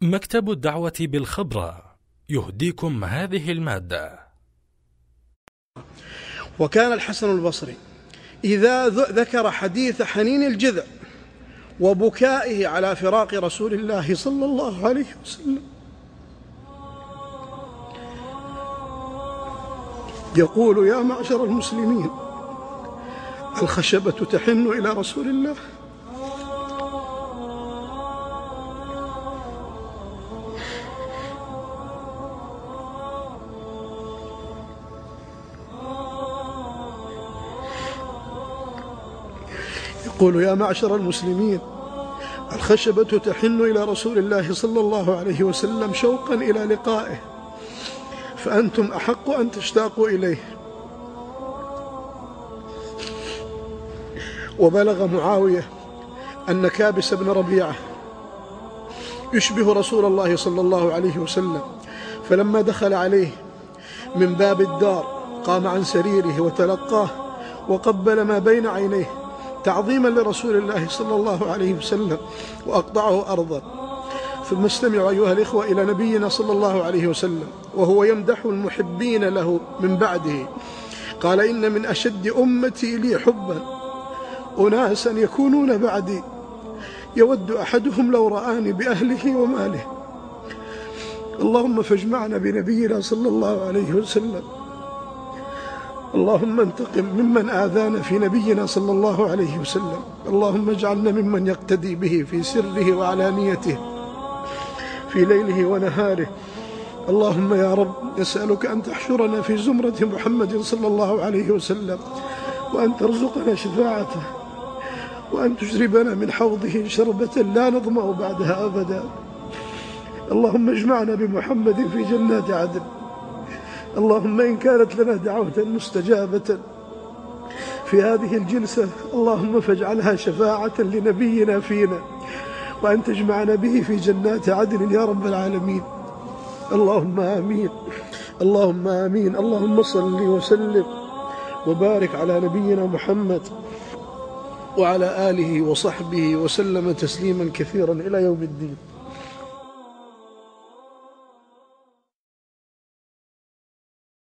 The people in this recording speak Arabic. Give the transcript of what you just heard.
مكتب الدعوة بالخبرة يهديكم هذه المادة. وكان الحسن البصري إذا ذكر حديث حنين الجذع وبكائه على فراق رسول الله صلى الله عليه وسلم يقول: يا معشر المسلمين، الخشبة تحن إلى رسول الله. يقول: يا معشر المسلمين، الخشبة تحن إلى رسول الله صلى الله عليه وسلم شوقا إلى لقائه، فأنتم أحق أن تشتاقوا إليه. وبلغ معاوية أن كابس بن ربيعة يشبه رسول الله صلى الله عليه وسلم، فلما دخل عليه من باب الدار قام عن سريره وتلقاه وقبل ما بين عينيه تعظيما لرسول الله صلى الله عليه وسلم وأقطعه أرضا. ثم استمعوا أيها الإخوة إلى نبينا صلى الله عليه وسلم وهو يمدح المحبين له من بعده. قال: إن من أشد أمتي لي حبا أناسا يكونون بعدي يود أحدهم لو رآني بأهله وماله. اللهم فاجمعنا بنبينا صلى الله عليه وسلم. اللهم انتقم ممن آذانا في نبينا صلى الله عليه وسلم. اللهم اجعلنا ممن يقتدي به في سره وعلانيته، في ليله ونهاره. اللهم يا رب نسألك أن تحشرنا في زمرة محمد صلى الله عليه وسلم، وأن ترزقنا شفاعته، وأن تشربنا من حوضه شربة لا نظمأ بعدها أبدا. اللهم اجمعنا بمحمد في جنات عدن. اللهم إن كانت لنا دعوة مستجابة في هذه الجلسة، اللهم فاجعلها شفاعة لنبينا فينا، وأن تجمعنا به في جنات عدن يا رب العالمين. اللهم آمين، اللهم آمين. اللهم صل وسلم وبارك على نبينا محمد وعلى آله وصحبه وسلم تسليما كثيرا إلى يوم الدين.